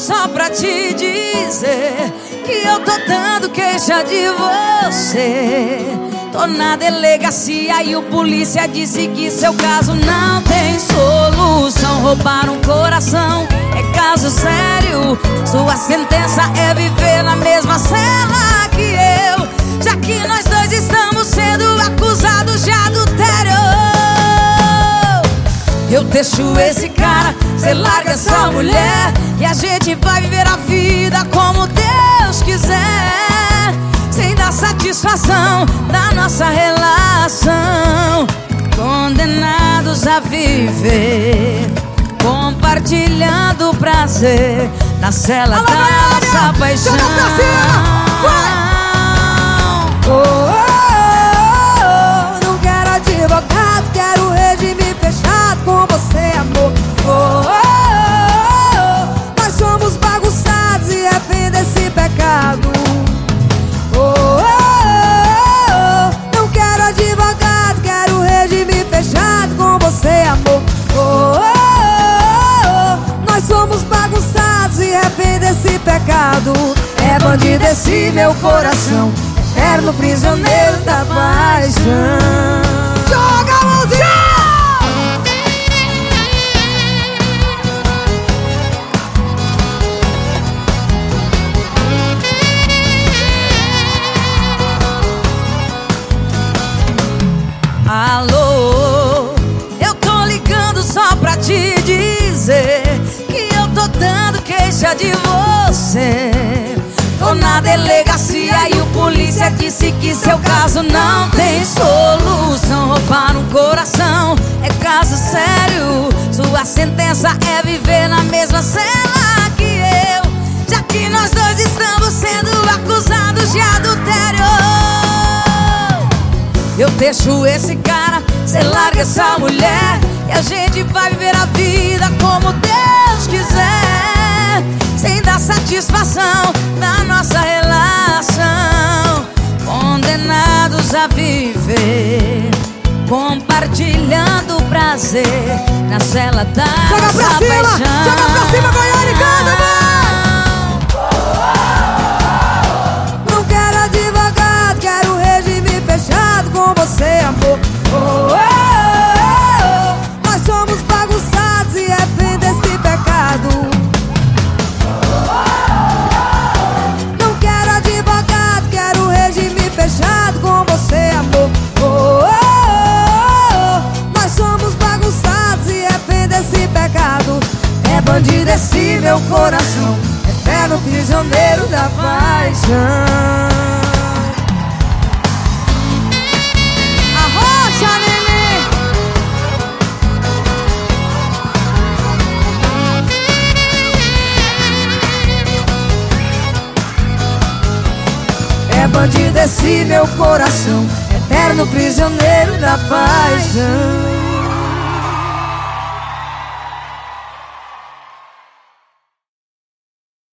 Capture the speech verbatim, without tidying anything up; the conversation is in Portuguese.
só pra te dizer que eu tô dando queixa de você. Tô na delegacia e o polícia disse que seu caso não tem solução. Roubar um coração é caso sério. Sua sentença é viver na mesma cela que eu, já que nós dois estamos sendo acusados de adultério. Eu deixo esse cara, cê larga essa mulher e a gente vai viver a vida como Deus quiser, sem dar satisfação da nossa relação. Condenados a viver, compartilhando o prazer na cela da nossa paixão. Joga pra cima! Vai! Oh, oh, oh, oh, não quero advogado, quero regime fechado com você, amor. Oh, oh, oh, nós somos bagunçados e refém desse pecado. Oh, oh, oh, não quero advogado, quero regime fechado com você, amor. Oh, oh, oh, nós somos bagunçados e refém desse pecado. É bandido esse meu coração, eterno prisioneiro da paixão. Joga a mãozinha! alô, eu tô ligando só pra te dizer que eu tô dando queixa de você. Tô na delegacia e o polícia disse que seu caso não tem solução. Roubar um coração é caso sério. Sua sentença é viver na mesma cela que eu, já que nós dois estamos sendo acusados de adultério. Eu deixo esse cara, cê larga essa mulher e a gente vai viver a vida como Deus quiser, sem dar satisfação da nossa relação. Condenados a viver, compartilhando o prazer na cela da joga nossa pra cima, paixão. joga pra cima, Goiânia, canta, vai! Não quero advogado, quero regime fechado com você, amor. Oh, oh, oh, oh, nós somos bagunçados e refém desse pecado. Não quero advogado, quero regime fechado com você, amor. Oh, oh, oh, oh, nós somos bagunçados e refém desse pecado. É bandido esse meu coração, eterno prisioneiro da paixão. Arrocha, neném! É bandido esse meu coração, eterno prisioneiro da paixão.